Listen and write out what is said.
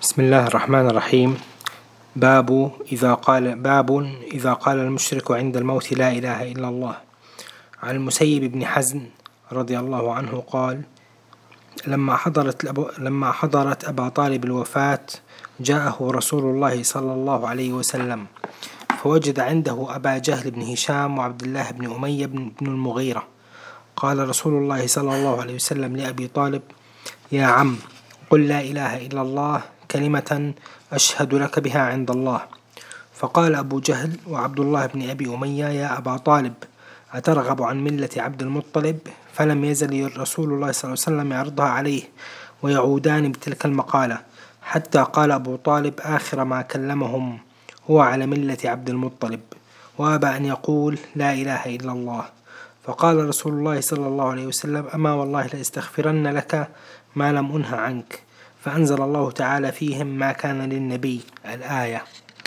بسم الله الرحمن الرحيم. باب إذا قال المشرك عند الموت لا إله إلا الله. عن المسيب بن حزن رضي الله عنه قال: لما حضرت أبا طالب الوفاة جاءه رسول الله صلى الله عليه وسلم، فوجد عنده أبا جهل بن هشام وعبد الله بن أمية بن المغيرة. قال رسول الله صلى الله عليه وسلم لأبي طالب: يا عم، قل لا إله إلا الله كلمة أشهد لك بها عند الله. فقال أبو جهل وعبد الله بن أبي أمية: يا أبا طالب، أترغب عن ملة عبد المطلب؟ فلم يزل رسول الله صلى الله عليه وسلم يعرضها عليه ويعودان بتلك المقالة، حتى قال أبو طالب آخر ما كلمهم: هو على ملة عبد المطلب، وأبى أن يقول لا إله إلا الله. فقال رسول الله صلى الله عليه وسلم: أما والله لأستغفرن لك ما لم أنه عنك. فأنزل الله تعالى فيهم: ما كان للنبي، الآية.